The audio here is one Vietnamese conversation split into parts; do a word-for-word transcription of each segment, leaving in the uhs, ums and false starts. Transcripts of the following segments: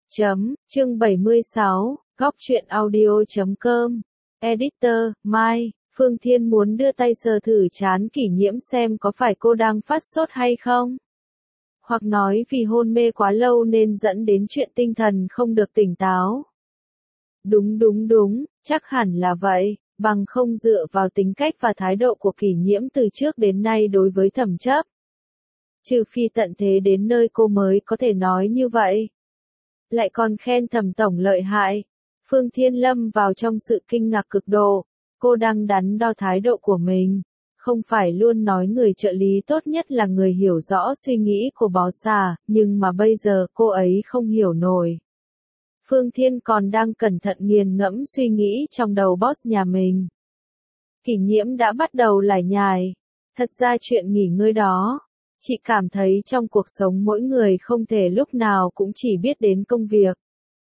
Chấm, chương bảy mươi sáu, góc truyện audio chấm com. Editor, Mai, Phương Thiên muốn đưa tay sờ thử trán Kỷ Nhiễm xem có phải cô đang phát sốt hay không. Hoặc nói vì hôn mê quá lâu nên dẫn đến chuyện tinh thần không được tỉnh táo. Đúng đúng đúng, chắc hẳn là vậy, bằng không dựa vào tính cách và thái độ của Kỷ Nhiễm từ trước đến nay đối với Thẩm Chấp. Trừ phi tận thế đến nơi cô mới có thể nói như vậy. Lại còn khen Thẩm tổng lợi hại. Phương Thiên lâm vào trong sự kinh ngạc cực độ, cô đang đắn đo thái độ của mình. Không phải luôn nói người trợ lý tốt nhất là người hiểu rõ suy nghĩ của boss à, nhưng mà bây giờ cô ấy không hiểu nổi. Phương Thiên còn đang cẩn thận nghiền ngẫm suy nghĩ trong đầu boss nhà mình. Kỷ Nhiễm đã bắt đầu lải nhải. Thật ra chuyện nghỉ ngơi đó, chị cảm thấy trong cuộc sống mỗi người không thể lúc nào cũng chỉ biết đến công việc.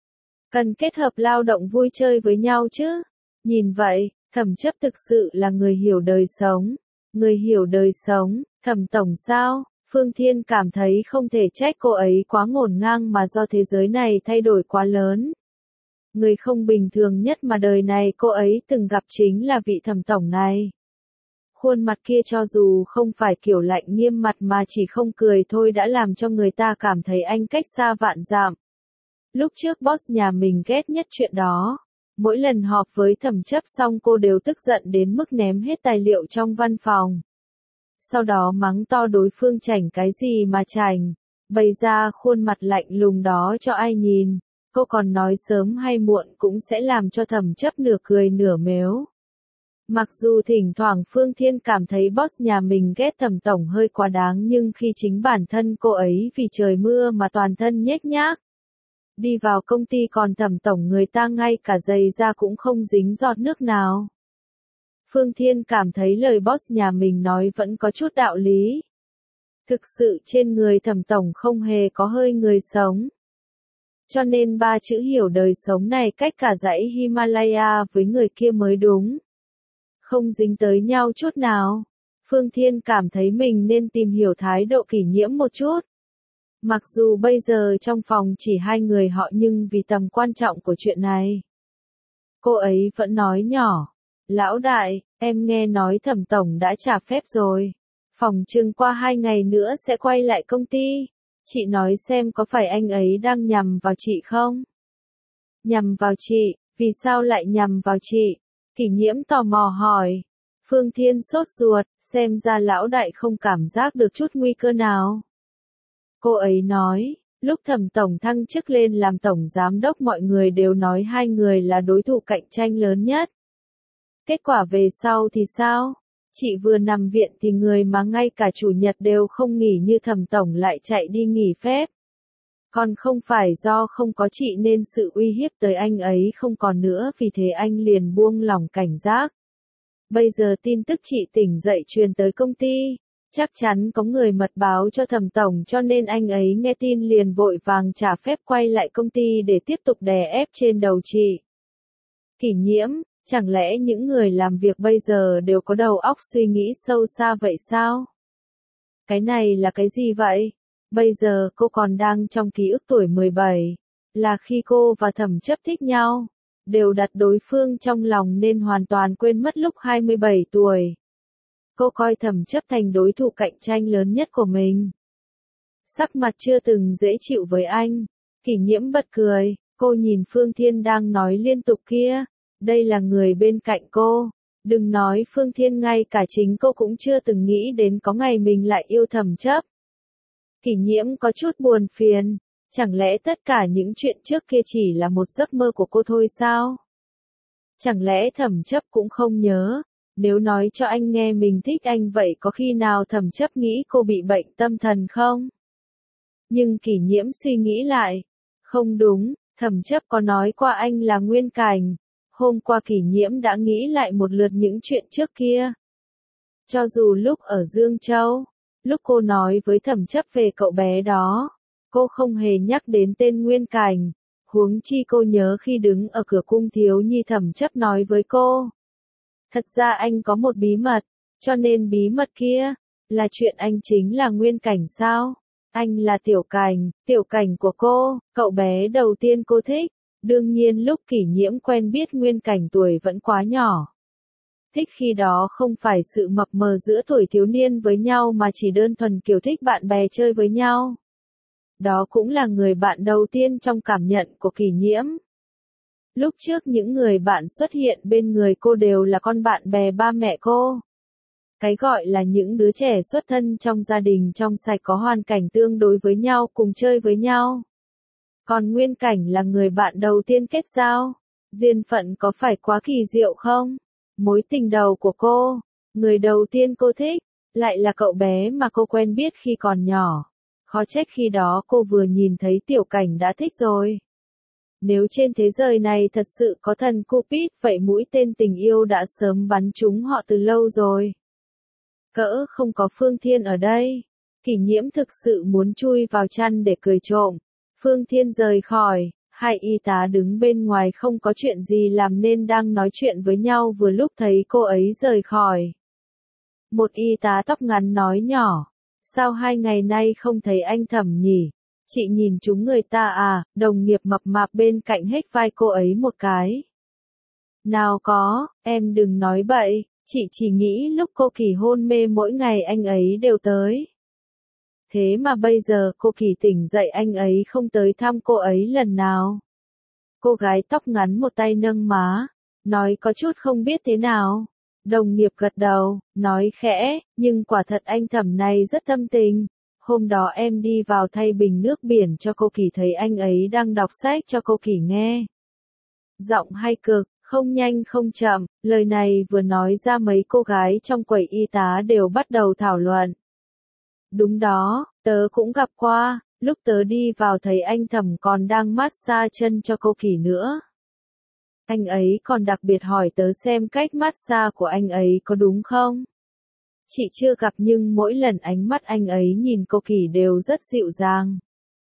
Cần kết hợp lao động vui chơi với nhau chứ. Nhìn vậy, Thẩm Chấp thực sự là người hiểu đời sống. Người hiểu đời sống, Thẩm tổng sao? Phương Thiên cảm thấy không thể trách cô ấy quá ngổn ngang mà do thế giới này thay đổi quá lớn. Người không bình thường nhất mà đời này cô ấy từng gặp chính là vị Thẩm tổng này. Khuôn mặt kia cho dù không phải kiểu lạnh nghiêm mặt mà chỉ không cười thôi đã làm cho người ta cảm thấy anh cách xa vạn dặm. Lúc trước boss nhà mình ghét nhất chuyện đó. Mỗi lần họp với Thẩm Chấp xong cô đều tức giận đến mức ném hết tài liệu trong văn phòng. Sau đó mắng to đối phương chảnh cái gì mà chảnh, bày ra khuôn mặt lạnh lùng đó cho ai nhìn. Cô còn nói sớm hay muộn cũng sẽ làm cho Thẩm Chấp nửa cười nửa mếu. Mặc dù thỉnh thoảng Phương Thiên cảm thấy boss nhà mình ghét Thẩm tổng hơi quá đáng nhưng khi chính bản thân cô ấy vì trời mưa mà toàn thân nhếch nhác. Đi vào công ty còn Thẩm tổng người ta ngay cả giày da cũng không dính giọt nước nào. Phương Thiên cảm thấy lời boss nhà mình nói vẫn có chút đạo lý. Thực sự trên người Thẩm tổng không hề có hơi người sống. Cho nên ba chữ hiểu đời sống này cách cả dãy Himalaya với người kia mới đúng. Không dính tới nhau chút nào. Phương Thiên cảm thấy mình nên tìm hiểu thái độ Kỷ Nhiễm một chút. Mặc dù bây giờ trong phòng chỉ hai người họ nhưng vì tầm quan trọng của chuyện này. Cô ấy vẫn nói nhỏ. Lão đại, em nghe nói Thẩm tổng đã trả phép rồi. Phòng chừng qua hai ngày nữa sẽ quay lại công ty. Chị nói xem có phải anh ấy đang nhằm vào chị không? Nhằm vào chị, vì sao lại nhằm vào chị? Kỷ Nhiễm tò mò hỏi. Phương Thiên sốt ruột, xem ra lão đại không cảm giác được chút nguy cơ nào. Cô ấy nói, lúc Thẩm tổng thăng chức lên làm tổng giám đốc mọi người đều nói hai người là đối thủ cạnh tranh lớn nhất. Kết quả về sau thì sao? Chị vừa nằm viện thì người mà ngay cả chủ nhật đều không nghỉ như Thẩm tổng lại chạy đi nghỉ phép. Còn không phải do không có chị nên sự uy hiếp tới anh ấy không còn nữa vì thế anh liền buông lỏng cảnh giác. Bây giờ tin tức chị tỉnh dậy truyền tới công ty. Chắc chắn có người mật báo cho Thẩm tổng cho nên anh ấy nghe tin liền vội vàng trả phép quay lại công ty để tiếp tục đè ép trên đầu chị. Kỷ Nhiễm, chẳng lẽ những người làm việc bây giờ đều có đầu óc suy nghĩ sâu xa vậy sao? Cái này là cái gì vậy? Bây giờ cô còn đang trong ký ức tuổi mười bảy, là khi cô và Thẩm Chấp thích nhau, đều đặt đối phương trong lòng nên hoàn toàn quên mất lúc hai mươi bảy tuổi. Cô coi Thẩm Chấp thành đối thủ cạnh tranh lớn nhất của mình. Sắc mặt chưa từng dễ chịu với anh. Kỷ Nhiễm bật cười, cô nhìn Phương Thiên đang nói liên tục kia. Đây là người bên cạnh cô. Đừng nói Phương Thiên ngay cả chính cô cũng chưa từng nghĩ đến có ngày mình lại yêu Thẩm Chấp. Kỷ Nhiễm có chút buồn phiền. Chẳng lẽ tất cả những chuyện trước kia chỉ là một giấc mơ của cô thôi sao? Chẳng lẽ Thẩm Chấp cũng không nhớ? Nếu nói cho anh nghe mình thích anh vậy có khi nào Thẩm Chấp nghĩ cô bị bệnh tâm thần không? Nhưng Kỷ Nhiễm suy nghĩ lại. Không đúng, Thẩm Chấp có nói qua anh là Nguyên Cảnh. Hôm qua Kỷ Nhiễm đã nghĩ lại một lượt những chuyện trước kia. Cho dù lúc ở Dương Châu, lúc cô nói với Thẩm Chấp về cậu bé đó, cô không hề nhắc đến tên Nguyên Cảnh. Huống chi cô nhớ khi đứng ở cửa cung thiếu nhi Thẩm Chấp nói với cô. Thật ra anh có một bí mật, cho nên bí mật kia, là chuyện anh chính là Nguyên Cảnh sao? Anh là Tiểu Cảnh, Tiểu Cảnh của cô, cậu bé đầu tiên cô thích. Đương nhiên lúc Kỷ Nhiễm quen biết Nguyên Cảnh tuổi vẫn quá nhỏ. Thích khi đó không phải sự mập mờ giữa tuổi thiếu niên với nhau mà chỉ đơn thuần kiểu thích bạn bè chơi với nhau. Đó cũng là người bạn đầu tiên trong cảm nhận của Kỷ Nhiễm. Lúc trước những người bạn xuất hiện bên người cô đều là con bạn bè ba mẹ cô. Cái gọi là những đứa trẻ xuất thân trong gia đình trong sạch có hoàn cảnh tương đối với nhau cùng chơi với nhau. Còn Nguyên Cảnh là người bạn đầu tiên kết giao. Duyên phận có phải quá kỳ diệu không? Mối tình đầu của cô, người đầu tiên cô thích, lại là cậu bé mà cô quen biết khi còn nhỏ. Khó trách khi đó cô vừa nhìn thấy Tiểu Cảnh đã thích rồi. Nếu trên thế giới này thật sự có thần Cupid, vậy mũi tên tình yêu đã sớm bắn trúng họ từ lâu rồi. Cỡ không có Phương Thiên ở đây. Kỷ Nhiễm thực sự muốn chui vào chăn để cười trộm. Phương Thiên rời khỏi, hai y tá đứng bên ngoài không có chuyện gì làm nên đang nói chuyện với nhau vừa lúc thấy cô ấy rời khỏi. Một y tá tóc ngắn nói nhỏ, sao hai ngày nay không thấy anh Thẩm nhỉ? Chị nhìn chúng người ta à? Đồng nghiệp mập mạp bên cạnh hếch vai cô ấy một cái. Nào có, em đừng nói bậy, chị chỉ nghĩ lúc cô Kỳ hôn mê mỗi ngày anh ấy đều tới. Thế mà bây giờ cô Kỳ tỉnh dậy anh ấy không tới thăm cô ấy lần nào. Cô gái tóc ngắn một tay nâng má, nói có chút không biết thế nào. Đồng nghiệp gật đầu, nói khẽ, nhưng quả thật anh Thẩm này rất thâm tình. Hôm đó em đi vào thay bình nước biển cho cô Kỳ thấy anh ấy đang đọc sách cho cô Kỳ nghe. Giọng hay cực, không nhanh không chậm, lời này vừa nói ra mấy cô gái trong quầy y tá đều bắt đầu thảo luận. Đúng đó, tớ cũng gặp qua, lúc tớ đi vào thấy anh Thẩm còn đang massage chân cho cô Kỳ nữa. Anh ấy còn đặc biệt hỏi tớ xem cách massage của anh ấy có đúng không? Chị chưa gặp nhưng mỗi lần ánh mắt anh ấy nhìn cô Kỳ đều rất dịu dàng.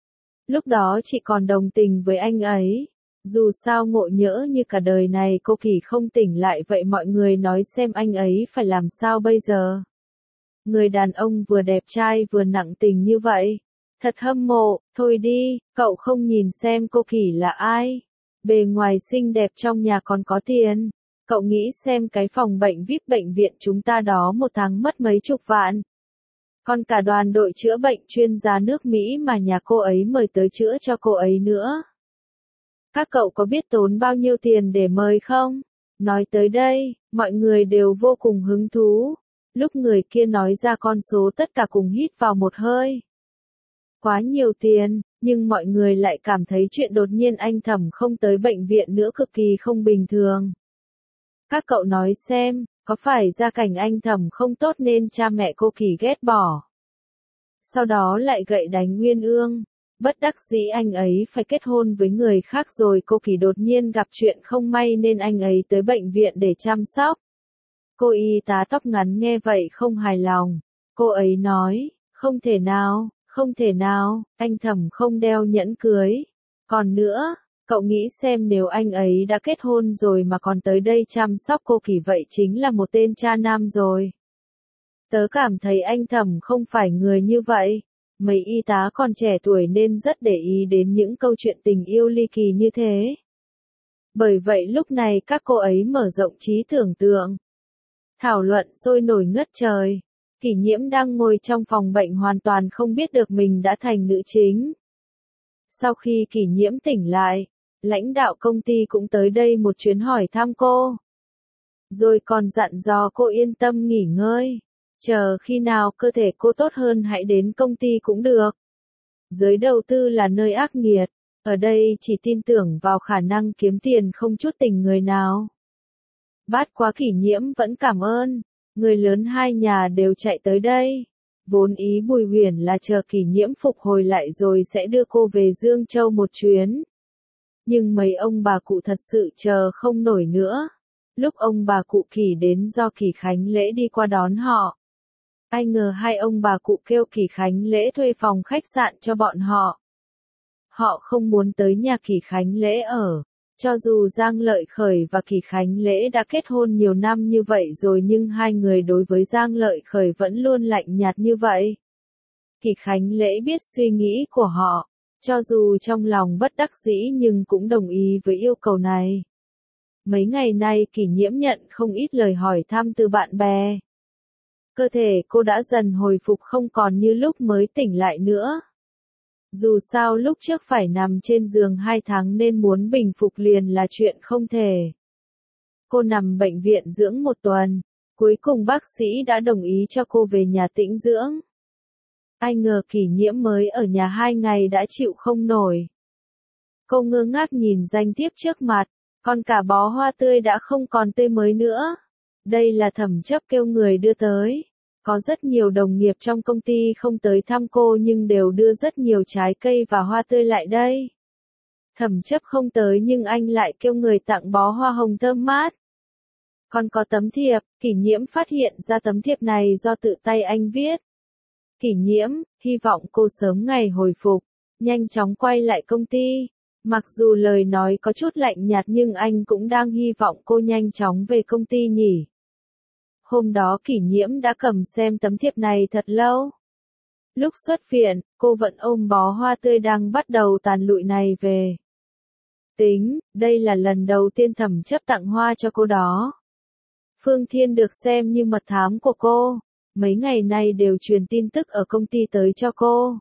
Lúc đó chị còn đồng tình với anh ấy. Dù sao ngộ nhỡ như cả đời này cô Kỳ không tỉnh lại vậy mọi người nói xem anh ấy phải làm sao bây giờ. Người đàn ông vừa đẹp trai vừa nặng tình như vậy. Thật hâm mộ, thôi đi, cậu không nhìn xem cô Kỳ là ai. Bề ngoài xinh đẹp trong nhà còn có tiền. Cậu nghĩ xem cái phòng bệnh vi ai pi bệnh viện chúng ta đó một tháng mất mấy chục vạn. Còn cả đoàn đội chữa bệnh chuyên gia nước Mỹ mà nhà cô ấy mời tới chữa cho cô ấy nữa. Các cậu có biết tốn bao nhiêu tiền để mời không? Nói tới đây, mọi người đều vô cùng hứng thú. Lúc người kia nói ra con số tất cả cùng hít vào một hơi. Quá nhiều tiền, nhưng mọi người lại cảm thấy chuyện đột nhiên anh Thẩm không tới bệnh viện nữa cực kỳ không bình thường. Các cậu nói xem, có phải gia cảnh anh Thẩm không tốt nên cha mẹ cô Kỳ ghét bỏ? Sau đó lại gậy đánh Nguyên Ương. Bất đắc dĩ anh ấy phải kết hôn với người khác rồi cô Kỳ đột nhiên gặp chuyện không may nên anh ấy tới bệnh viện để chăm sóc. Cô y tá tóc ngắn nghe vậy không hài lòng. Cô ấy nói, không thể nào, không thể nào, anh Thẩm không đeo nhẫn cưới. Còn nữa, cậu nghĩ xem nếu anh ấy đã kết hôn rồi mà còn tới đây chăm sóc cô Kỳ vậy chính là một tên cha nam rồi. Tớ cảm thấy anh Thẩm không phải người như vậy. Mấy y tá còn trẻ tuổi nên rất để ý đến những câu chuyện tình yêu ly kỳ như thế. Bởi vậy lúc này các cô ấy mở rộng trí tưởng tượng. Thảo luận sôi nổi ngất trời. Kỷ Nhiễm đang ngồi trong phòng bệnh hoàn toàn không biết được mình đã thành nữ chính. Sau khi Kỷ Nhiễm tỉnh lại, lãnh đạo công ty cũng tới đây một chuyến hỏi thăm cô. Rồi còn dặn dò cô yên tâm nghỉ ngơi. Chờ khi nào cơ thể cô tốt hơn hãy đến công ty cũng được. Giới đầu tư là nơi ác nghiệt, ở đây chỉ tin tưởng vào khả năng kiếm tiền không chút tình người nào. Bát quá Kỷ Nhiễm vẫn cảm ơn, người lớn hai nhà đều chạy tới đây. Vốn ý Bùi Huyền là chờ Kỷ Nhiễm phục hồi lại rồi sẽ đưa cô về Dương Châu một chuyến. Nhưng mấy ông bà cụ thật sự chờ không nổi nữa. Lúc ông bà cụ Kỷ đến do Kỷ Khánh Lễ đi qua đón họ. Ai ngờ hai ông bà cụ kêu Kỷ Khánh Lễ thuê phòng khách sạn cho bọn họ. Họ không muốn tới nhà Kỷ Khánh Lễ ở. Cho dù Giang Lợi Khởi và Kỷ Khánh Lễ đã kết hôn nhiều năm như vậy rồi nhưng hai người đối với Giang Lợi Khởi vẫn luôn lạnh nhạt như vậy. Kỷ Khánh Lễ biết suy nghĩ của họ, cho dù trong lòng bất đắc dĩ nhưng cũng đồng ý với yêu cầu này. Mấy ngày nay Kỷ Nhiễm nhận không ít lời hỏi thăm từ bạn bè. Cơ thể cô đã dần hồi phục không còn như lúc mới tỉnh lại nữa. Dù sao lúc trước phải nằm trên giường hai tháng nên muốn bình phục liền là chuyện không thể. Cô nằm bệnh viện dưỡng một tuần, cuối cùng bác sĩ đã đồng ý cho cô về nhà tĩnh dưỡng. Ai ngờ Kỷ Nhiễm mới ở nhà hai ngày đã chịu không nổi. Cô ngơ ngác nhìn danh thiếp trước mặt, còn cả bó hoa tươi đã không còn tươi mới nữa. Đây là Thẩm Chấp kêu người đưa tới. Có rất nhiều đồng nghiệp trong công ty không tới thăm cô nhưng đều đưa rất nhiều trái cây và hoa tươi lại đây. Thẩm Chấp không tới nhưng anh lại kêu người tặng bó hoa hồng thơm mát. Còn có tấm thiệp, Kỷ Nhiễm phát hiện ra tấm thiệp này do tự tay anh viết. Kỷ Nhiễm, hy vọng cô sớm ngày hồi phục, nhanh chóng quay lại công ty. Mặc dù lời nói có chút lạnh nhạt nhưng anh cũng đang hy vọng cô nhanh chóng về công ty nhỉ. Hôm đó Kỷ Nhiễm đã cầm xem tấm thiệp này thật lâu. Lúc xuất viện, cô vẫn ôm bó hoa tươi đang bắt đầu tàn lụi này về. Tính, đây là lần đầu tiên Thẩm Chấp tặng hoa cho cô đó. Phương Thiên được xem như mật thám của cô, mấy ngày nay đều truyền tin tức ở công ty tới cho cô.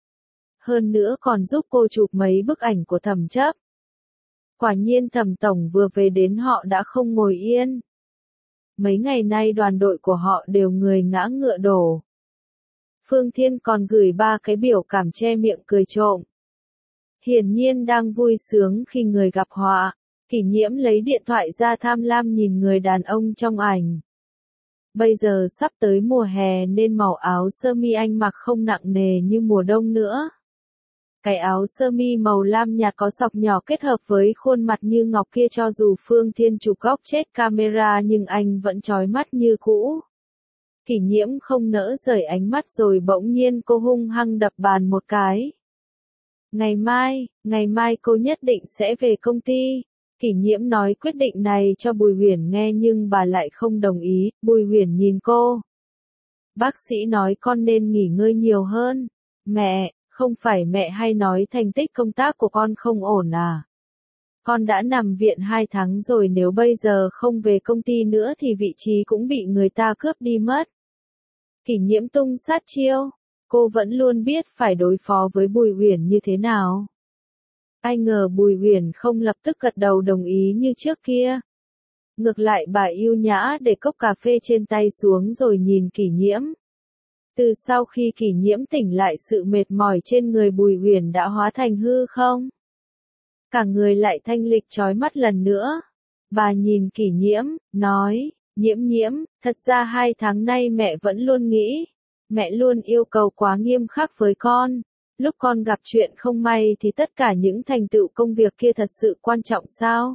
Hơn nữa còn giúp cô chụp mấy bức ảnh của Thẩm Chấp. Quả nhiên Thẩm Tổng vừa về đến họ đã không ngồi yên. Mấy ngày nay đoàn đội của họ đều người ngã ngựa đổ. Phương Thiên còn gửi ba cái biểu cảm che miệng cười trộm. Hiển nhiên đang vui sướng khi người gặp họa. Kỷ Nhiễm lấy điện thoại ra tham lam nhìn người đàn ông trong ảnh. Bây giờ sắp tới mùa hè nên màu áo sơ mi anh mặc không nặng nề như mùa đông nữa. Cái áo sơ mi màu lam nhạt có sọc nhỏ kết hợp với khuôn mặt như ngọc kia cho dù Phương Thiên chụp góc chết camera nhưng anh vẫn chói mắt như cũ. Kỷ Nhiễm không nỡ rời ánh mắt rồi bỗng nhiên cô hung hăng đập bàn một cái. Ngày mai, ngày mai cô nhất định sẽ về công ty. Kỷ Nhiễm nói quyết định này cho Bùi Huyền nghe nhưng bà lại không đồng ý. Bùi Huyền nhìn cô. Bác sĩ nói con nên nghỉ ngơi nhiều hơn. Mẹ, không phải mẹ hay nói thành tích công tác của con không ổn à? Con đã nằm viện hai tháng rồi, nếu bây giờ không về công ty nữa thì vị trí cũng bị người ta cướp đi mất. Kỷ Nhiễm tung sát chiêu. Cô vẫn luôn biết phải đối phó với Bùi Huyền như thế nào. Ai ngờ Bùi Huyền không lập tức gật đầu đồng ý như trước kia. Ngược lại bà yêu nhã để cốc cà phê trên tay xuống rồi nhìn Kỷ Nhiễm. Từ sau khi Kỷ Nhiễm tỉnh lại sự mệt mỏi trên người Bùi Huyền đã hóa thành hư không. Cả người lại thanh lịch chói mắt lần nữa. Bà nhìn Kỷ Nhiễm, nói, Nhiễm Nhiễm, thật ra hai tháng nay mẹ vẫn luôn nghĩ. Mẹ luôn yêu cầu quá nghiêm khắc với con. Lúc con gặp chuyện không may thì tất cả những thành tựu công việc kia thật sự quan trọng sao?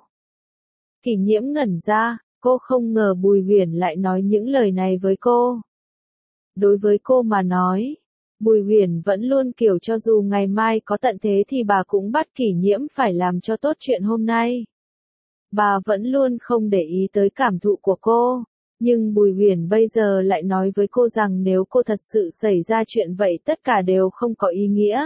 Kỷ Nhiễm ngẩn ra, cô không ngờ Bùi Huyền lại nói những lời này với cô. Đối với cô mà nói, Bùi Huyền vẫn luôn kiểu cho dù ngày mai có tận thế thì bà cũng bắt Kỷ Nhiễm phải làm cho tốt chuyện hôm nay. Bà vẫn luôn không để ý tới cảm thụ của cô. Nhưng Bùi Huyền bây giờ lại nói với cô rằng nếu cô thật sự xảy ra chuyện vậy tất cả đều không có ý nghĩa.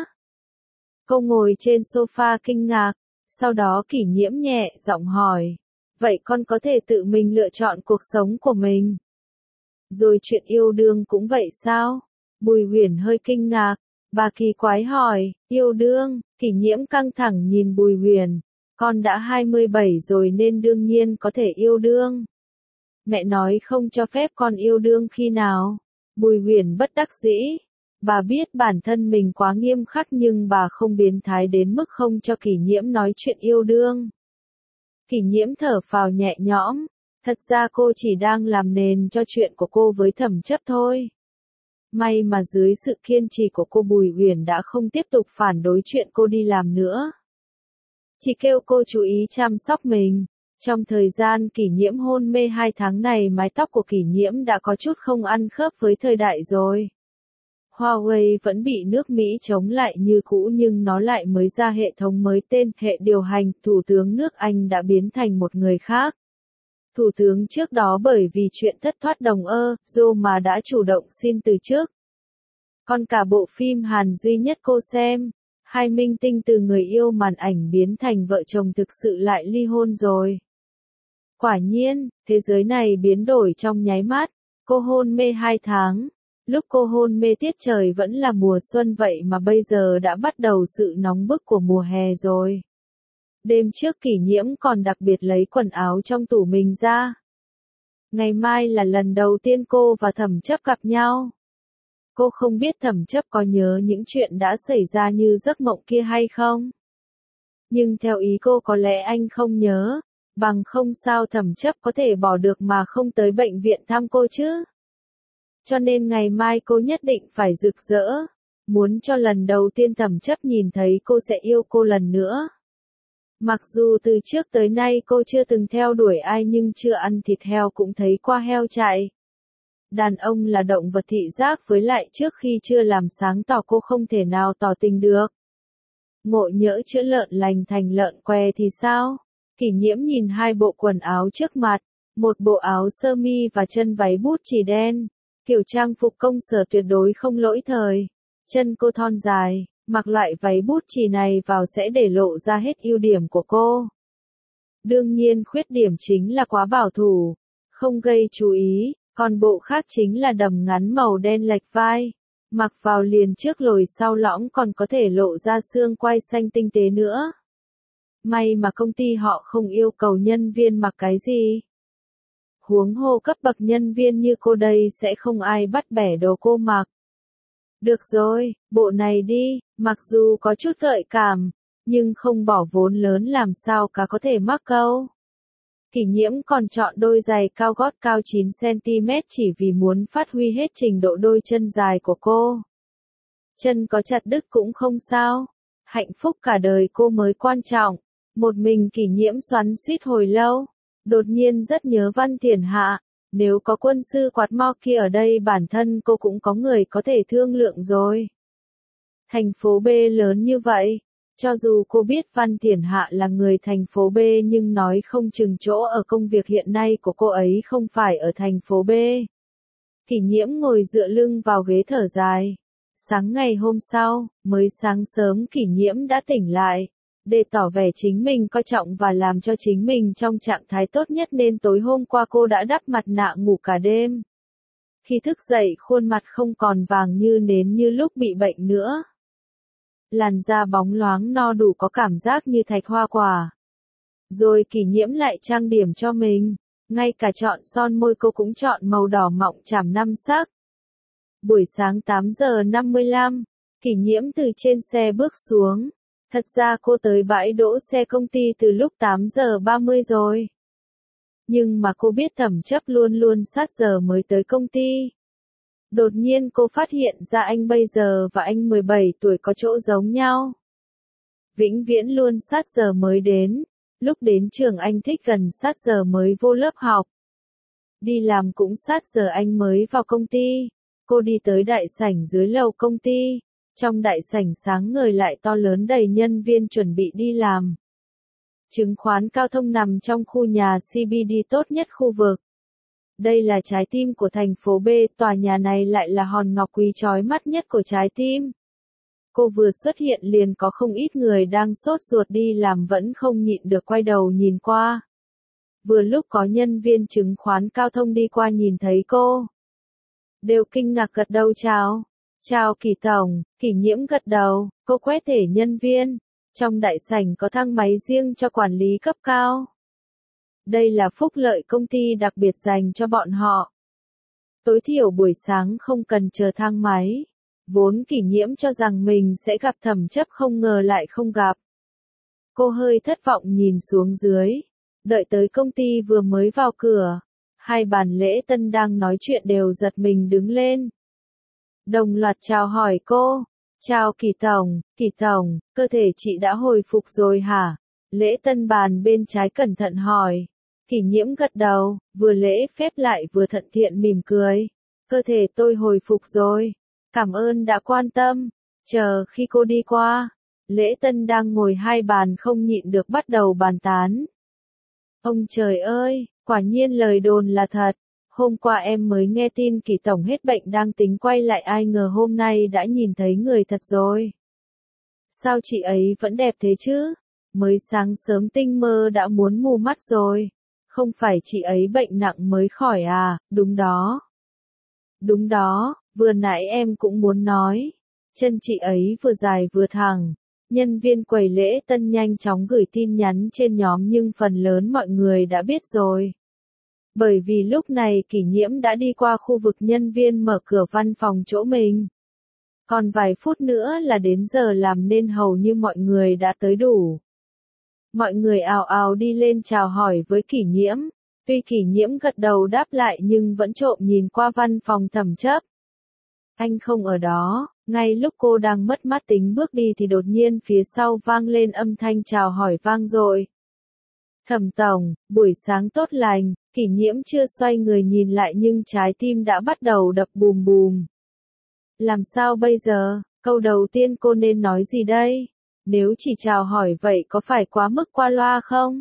Cô ngồi trên sofa kinh ngạc, sau đó Kỷ Nhiễm nhẹ giọng hỏi, vậy con có thể tự mình lựa chọn cuộc sống của mình? Rồi chuyện yêu đương cũng vậy sao? Bùi Huyền hơi kinh ngạc, bà kỳ quái hỏi, yêu đương? Kỷ Nhiễm căng thẳng nhìn Bùi Huyền, con đã hai mươi bảy rồi nên đương nhiên có thể yêu đương. Mẹ nói không cho phép con yêu đương khi nào? Bùi Huyền bất đắc dĩ. Bà biết bản thân mình quá nghiêm khắc nhưng bà không biến thái đến mức không cho Kỷ Nhiễm nói chuyện yêu đương. Kỷ Nhiễm thở phào nhẹ nhõm. Thật ra cô chỉ đang làm nền cho chuyện của cô với Thẩm Chấp thôi. May mà dưới sự kiên trì của cô Bùi Huyền đã không tiếp tục phản đối chuyện cô đi làm nữa. Chỉ kêu cô chú ý chăm sóc mình. Trong thời gian Kỷ Nhiễm hôn mê hai tháng này mái tóc của Kỷ Nhiễm đã có chút không ăn khớp với thời đại rồi. Huawei vẫn bị nước Mỹ chống lại như cũ nhưng nó lại mới ra hệ thống mới tên hệ điều hành. Thủ tướng nước Anh đã biến thành một người khác. Thủ tướng trước đó bởi vì chuyện thất thoát đồng euro mà đã chủ động xin từ chức. Còn cả bộ phim Hàn duy nhất cô xem, hai minh tinh từ người yêu màn ảnh biến thành vợ chồng thực sự lại ly hôn rồi. Quả nhiên, thế giới này biến đổi trong nháy mắt, cô hôn mê hai tháng. Lúc cô hôn mê tiết trời vẫn là mùa xuân vậy mà bây giờ đã bắt đầu sự nóng bức của mùa hè rồi. Đêm trước Kỷ Nhiễm còn đặc biệt lấy quần áo trong tủ mình ra. Ngày mai là lần đầu tiên cô và Thẩm Chấp gặp nhau. Cô không biết Thẩm Chấp có nhớ những chuyện đã xảy ra như giấc mộng kia hay không. Nhưng theo ý cô có lẽ anh không nhớ, bằng không sao Thẩm Chấp có thể bỏ được mà không tới bệnh viện thăm cô chứ. Cho nên ngày mai cô nhất định phải rực rỡ, muốn cho lần đầu tiên Thẩm Chấp nhìn thấy cô sẽ yêu cô lần nữa. Mặc dù từ trước tới nay cô chưa từng theo đuổi ai nhưng chưa ăn thịt heo cũng thấy qua heo chạy. Đàn ông là động vật thị giác với lại trước khi chưa làm sáng tỏ cô không thể nào tỏ tình được. Ngộ nhỡ chữa lợn lành thành lợn què thì sao? Kỷ Nhiễm nhìn hai bộ quần áo trước mặt, một bộ áo sơ mi và chân váy bút chỉ đen, kiểu trang phục công sở tuyệt đối không lỗi thời. Chân cô thon dài, mặc loại váy bút chỉ này vào sẽ để lộ ra hết ưu điểm của cô. Đương nhiên khuyết điểm chính là quá bảo thủ, không gây chú ý, còn bộ khác chính là đầm ngắn màu đen lệch vai. Mặc vào liền trước lồi sau lõm còn có thể lộ ra xương quai xanh tinh tế nữa. May mà công ty họ không yêu cầu nhân viên mặc cái gì. Huống hồ cấp bậc nhân viên như cô đây sẽ không ai bắt bẻ đồ cô mặc. Được rồi, bộ này đi, mặc dù có chút gợi cảm, nhưng không bỏ vốn lớn làm sao cả có thể mắc câu. Kỷ Nhiễm còn chọn đôi giày cao gót cao chín xăng ti mét chỉ vì muốn phát huy hết trình độ đôi chân dài của cô. Chân có chặt đứt cũng không sao, hạnh phúc cả đời cô mới quan trọng. Một mình Kỷ Nhiễm xoắn xuýt hồi lâu, đột nhiên rất nhớ Văn Thiển Hạ, nếu có quân sư quạt mo kia ở đây bản thân cô cũng có người có thể thương lượng rồi. Thành phố B lớn như vậy, cho dù cô biết Văn Thiển Hạ là người thành phố B nhưng nói không chừng chỗ ở công việc hiện nay của cô ấy không phải ở thành phố B. Kỷ Nhiễm ngồi dựa lưng vào ghế thở dài. Sáng ngày hôm sau, mới sáng sớm Kỷ Nhiễm đã tỉnh lại. Để tỏ vẻ chính mình coi trọng và làm cho chính mình trong trạng thái tốt nhất nên tối hôm qua cô đã đắp mặt nạ ngủ cả đêm. Khi thức dậy khuôn mặt không còn vàng như nến như lúc bị bệnh nữa. Làn da bóng loáng no đủ có cảm giác như thạch hoa quả. Rồi Kỷ Nhiễm lại trang điểm cho mình, ngay cả chọn son môi cô cũng chọn màu đỏ mọng chảm năm sắc. Buổi sáng tám giờ năm mươi lăm, Kỷ Nhiễm từ trên xe bước xuống. Thật ra cô tới bãi đỗ xe công ty từ lúc tám giờ ba mươi rồi. Nhưng mà cô biết Thẩm Chấp luôn luôn sát giờ mới tới công ty. Đột nhiên cô phát hiện ra anh bây giờ và anh mười bảy tuổi có chỗ giống nhau. Vĩnh viễn luôn sát giờ mới đến, lúc đến trường anh thích gần sát giờ mới vô lớp học. Đi làm cũng sát giờ anh mới vào công ty. Cô đi tới đại sảnh dưới lầu công ty. Trong đại sảnh sáng ngời lại to lớn đầy nhân viên chuẩn bị đi làm. Chứng khoán Cao Thông nằm trong khu nhà xê bê đê tốt nhất khu vực. Đây là trái tim của thành phố B, tòa nhà này lại là hòn ngọc quý chói mắt nhất của trái tim. Cô vừa xuất hiện liền có không ít người đang sốt ruột đi làm vẫn không nhịn được quay đầu nhìn qua. Vừa lúc có nhân viên chứng khoán Cao Thông đi qua nhìn thấy cô. Đều kinh ngạc gật đầu chào. Chào Kỷ Tổng, Kỷ Nhiễm gật đầu, cô quét thẻ nhân viên. Trong đại sảnh có thang máy riêng cho quản lý cấp cao. Đây là phúc lợi công ty đặc biệt dành cho bọn họ. Tối thiểu buổi sáng không cần chờ thang máy. Vốn Kỷ Nhiễm cho rằng mình sẽ gặp Thẩm Chấp không ngờ lại không gặp. Cô hơi thất vọng nhìn xuống dưới. Đợi tới công ty vừa mới vào cửa. Hai bàn lễ tân đang nói chuyện đều giật mình đứng lên. Đồng loạt chào hỏi cô. Chào Kỷ Tổng, Kỷ Tổng, cơ thể chị đã hồi phục rồi hả? Lễ tân bàn bên trái cẩn thận hỏi. Kỷ Nhiễm gật đầu, vừa lễ phép lại vừa thận thiện mỉm cười. Cơ thể tôi hồi phục rồi. Cảm ơn đã quan tâm. Chờ khi cô đi qua. Lễ tân đang ngồi hai bàn không nhịn được bắt đầu bàn tán. Ông trời ơi, quả nhiên lời đồn là thật. Hôm qua em mới nghe tin Kỳ tổng hết bệnh đang tính quay lại, ai ngờ hôm nay đã nhìn thấy người thật rồi. Sao chị ấy vẫn đẹp thế chứ? Mới sáng sớm tinh mơ đã muốn mù mắt rồi. Không phải chị ấy bệnh nặng mới khỏi à? Đúng đó. Đúng đó, vừa nãy em cũng muốn nói. Chân chị ấy vừa dài vừa thẳng. Nhân viên quầy lễ tân nhanh chóng gửi tin nhắn trên nhóm nhưng phần lớn mọi người đã biết rồi. Bởi vì lúc này Kỷ Nhiễm đã đi qua khu vực nhân viên mở cửa văn phòng chỗ mình. Còn vài phút nữa là đến giờ làm nên hầu như mọi người đã tới đủ. Mọi người ào ào đi lên chào hỏi với Kỷ Nhiễm. Tuy Kỷ Nhiễm gật đầu đáp lại nhưng vẫn trộm nhìn qua văn phòng Thẩm Chấp. Anh không ở đó, ngay lúc cô đang mất mát tính bước đi thì đột nhiên phía sau vang lên âm thanh chào hỏi vang dội. Thẩm tổng, buổi sáng tốt lành. Kỷ Nhiễm chưa xoay người nhìn lại nhưng trái tim đã bắt đầu đập bùm bùm. Làm sao bây giờ? Câu đầu tiên cô nên nói gì đây? Nếu chỉ chào hỏi vậy có phải quá mức qua loa không?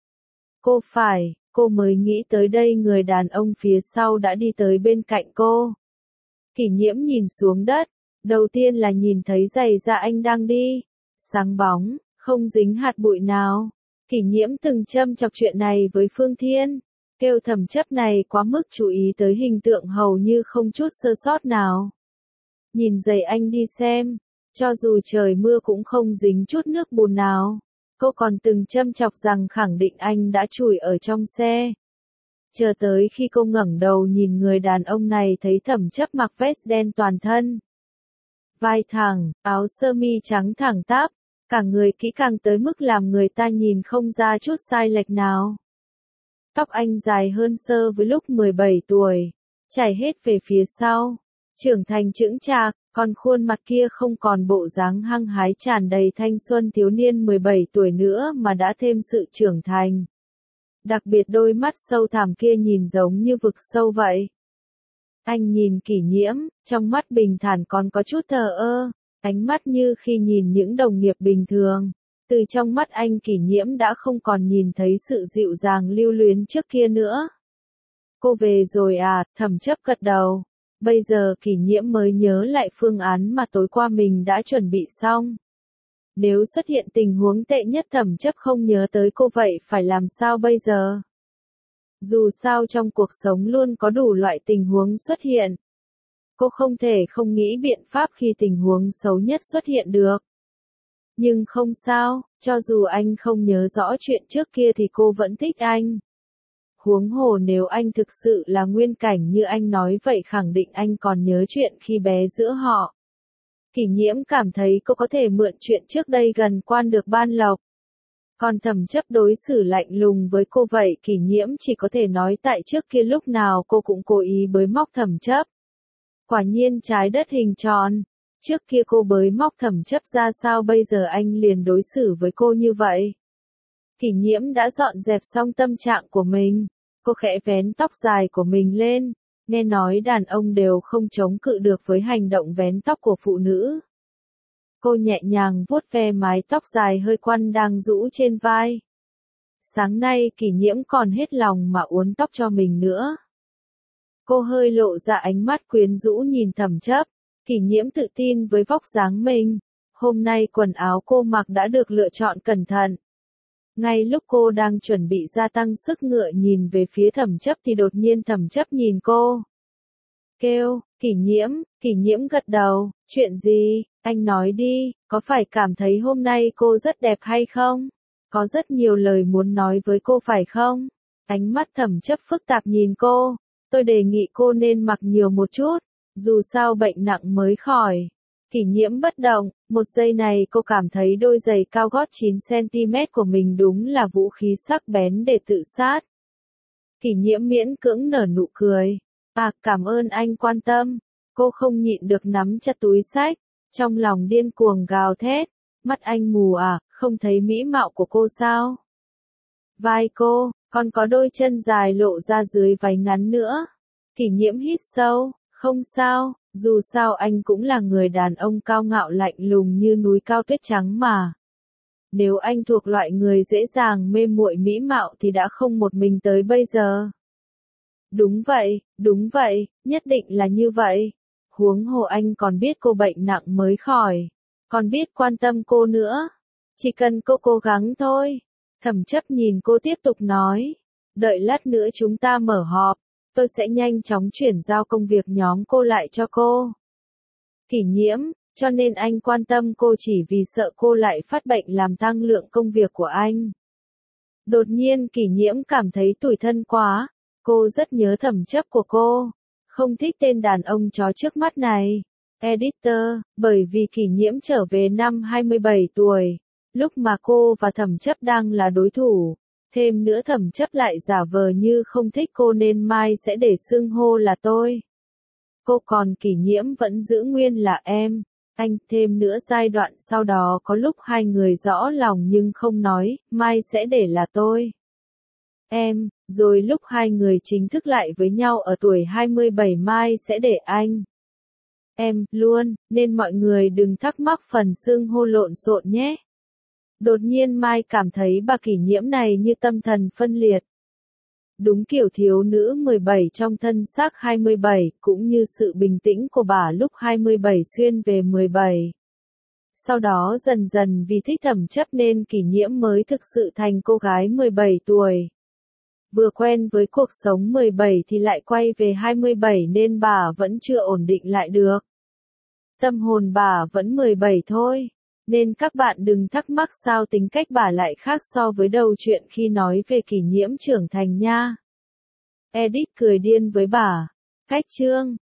Cô phải, cô mới nghĩ tới đây người đàn ông phía sau đã đi tới bên cạnh cô. Kỷ Nhiễm nhìn xuống đất, đầu tiên là nhìn thấy giày da anh đang đi. Sáng bóng, không dính hạt bụi nào. Kỷ Nhiễm từng châm chọc chuyện này với Phương Thiên. Kêu Thẩm Chấp này quá mức chú ý tới hình tượng hầu như không chút sơ sót nào. Nhìn giày anh đi xem, cho dù trời mưa cũng không dính chút nước bùn nào. Cô còn từng châm chọc rằng khẳng định anh đã chùi ở trong xe. Chờ tới khi cô ngẩng đầu nhìn người đàn ông này thấy Thẩm Chấp mặc vest đen toàn thân. Vai thẳng, áo sơ mi trắng thẳng tắp, cả người kỹ càng tới mức làm người ta nhìn không ra chút sai lệch nào. Tóc anh dài hơn sơ với lúc mười bảy tuổi, chảy hết về phía sau, trưởng thành chững chạc, còn khuôn mặt kia không còn bộ dáng hăng hái tràn đầy thanh xuân thiếu niên mười bảy tuổi nữa mà đã thêm sự trưởng thành. Đặc biệt đôi mắt sâu thẳm kia nhìn giống như vực sâu vậy. Anh nhìn Kỷ Nhiễm, trong mắt bình thản còn có chút thờ ơ, ánh mắt như khi nhìn những đồng nghiệp bình thường. Từ trong mắt anh Kỷ Nhiễm đã không còn nhìn thấy sự dịu dàng lưu luyến trước kia nữa. Cô về rồi à? Thẩm Chấp gật đầu. Bây giờ Kỷ Nhiễm mới nhớ lại phương án mà tối qua mình đã chuẩn bị xong. Nếu xuất hiện tình huống tệ nhất Thẩm Chấp không nhớ tới cô vậy phải làm sao bây giờ? Dù sao trong cuộc sống luôn có đủ loại tình huống xuất hiện. Cô không thể không nghĩ biện pháp khi tình huống xấu nhất xuất hiện được. Nhưng không sao, cho dù anh không nhớ rõ chuyện trước kia thì cô vẫn thích anh. Huống hồ nếu anh thực sự là nguyên cảnh như anh nói vậy khẳng định anh còn nhớ chuyện khi bé giữa họ. Kỷ Nhiễm cảm thấy cô có thể mượn chuyện trước đây gần quan được ban lộc. Còn Thẩm Chấp đối xử lạnh lùng với cô vậy Kỷ Nhiễm chỉ có thể nói tại trước kia lúc nào cô cũng cố ý bới móc Thẩm Chấp. Quả nhiên trái đất hình tròn. Trước kia cô bới móc Thẩm Chấp ra sao bây giờ anh liền đối xử với cô như vậy. Kỷ Nhiễm đã dọn dẹp xong tâm trạng của mình. Cô khẽ vén tóc dài của mình lên. Nghe nói đàn ông đều không chống cự được với hành động vén tóc của phụ nữ. Cô nhẹ nhàng vuốt ve mái tóc dài hơi quăn đang rũ trên vai. Sáng nay Kỷ Nhiễm còn hết lòng mà uốn tóc cho mình nữa. Cô hơi lộ ra ánh mắt quyến rũ nhìn Thẩm Chấp. Kỷ Nhiễm tự tin với vóc dáng mình. Hôm nay quần áo cô mặc đã được lựa chọn cẩn thận. Ngay lúc cô đang chuẩn bị gia tăng sức ngựa nhìn về phía Thẩm Chấp thì đột nhiên Thẩm Chấp nhìn cô. Kêu, Kỷ Nhiễm, Kỷ Nhiễm gật đầu, chuyện gì, anh nói đi, có phải cảm thấy hôm nay cô rất đẹp hay không? Có rất nhiều lời muốn nói với cô phải không? Ánh mắt Thẩm Chấp phức tạp nhìn cô, tôi đề nghị cô nên mặc nhiều một chút, dù sao bệnh nặng mới khỏi. Kỷ Nhiễm bất động, một giây này cô cảm thấy đôi giày cao gót chín xăng ti mét của mình đúng là vũ khí sắc bén để tự sát. Kỷ Nhiễm miễn cưỡng nở nụ cười. À, cảm ơn anh quan tâm. Cô không nhịn được nắm chặt túi xách, trong lòng điên cuồng gào thét. Mắt anh mù à, không thấy mỹ mạo của cô sao? Vai cô, còn có đôi chân dài lộ ra dưới váy ngắn nữa. Kỷ Nhiễm hít sâu, không sao, dù sao anh cũng là người đàn ông cao ngạo lạnh lùng như núi cao tuyết trắng mà. Nếu anh thuộc loại người dễ dàng mê muội mỹ mạo thì đã không một mình tới bây giờ. Đúng vậy, đúng vậy, nhất định là như vậy. Huống hồ anh còn biết cô bệnh nặng mới khỏi. Còn biết quan tâm cô nữa. Chỉ cần cô cố gắng thôi. Thẩm chấp nhìn cô tiếp tục nói. Đợi lát nữa chúng ta mở họp. Tôi sẽ nhanh chóng chuyển giao công việc nhóm cô lại cho cô. Kỷ Nhiễm, cho nên anh quan tâm cô chỉ vì sợ cô lại phát bệnh làm tăng lượng công việc của anh. Đột nhiên Kỷ Nhiễm cảm thấy tủi thân quá. Cô rất nhớ thẩm chấp của cô. Không thích tên đàn ông chó trước mắt này. Editor, bởi vì Kỷ Nhiễm trở về năm hai mươi bảy tuổi. Lúc mà cô và thẩm chấp đang là đối thủ. Thêm nữa thẩm chấp lại giả vờ như không thích cô nên mai sẽ để xưng hô là tôi. Cô còn Kỷ Nhiễm vẫn giữ nguyên là em. Anh, thêm nữa giai đoạn sau đó có lúc hai người rõ lòng nhưng không nói, mai sẽ để là tôi. Em, rồi lúc hai người chính thức lại với nhau ở tuổi hai mươi bảy mai sẽ để anh. Em, luôn, nên mọi người đừng thắc mắc phần xưng hô lộn xộn nhé. Đột nhiên Mai cảm thấy bà Kỷ Nhiễm này như tâm thần phân liệt. Đúng kiểu thiếu nữ mười bảy trong thân xác hai mươi bảy, cũng như sự bình tĩnh của bà lúc hai mươi bảy xuyên về mười bảy. Sau đó dần dần vì thích thẩm chấp nên Kỷ Nhiễm mới thực sự thành cô gái mười bảy tuổi. Vừa quen với cuộc sống mười bảy thì lại quay về hai mươi bảy nên bà vẫn chưa ổn định lại được. Tâm hồn bà vẫn mười bảy thôi. Nên các bạn đừng thắc mắc sao tính cách bà lại khác so với đầu chuyện khi nói về Kỷ Nhiễm trưởng thành nha. Edit cười điên với bà. Khách chương.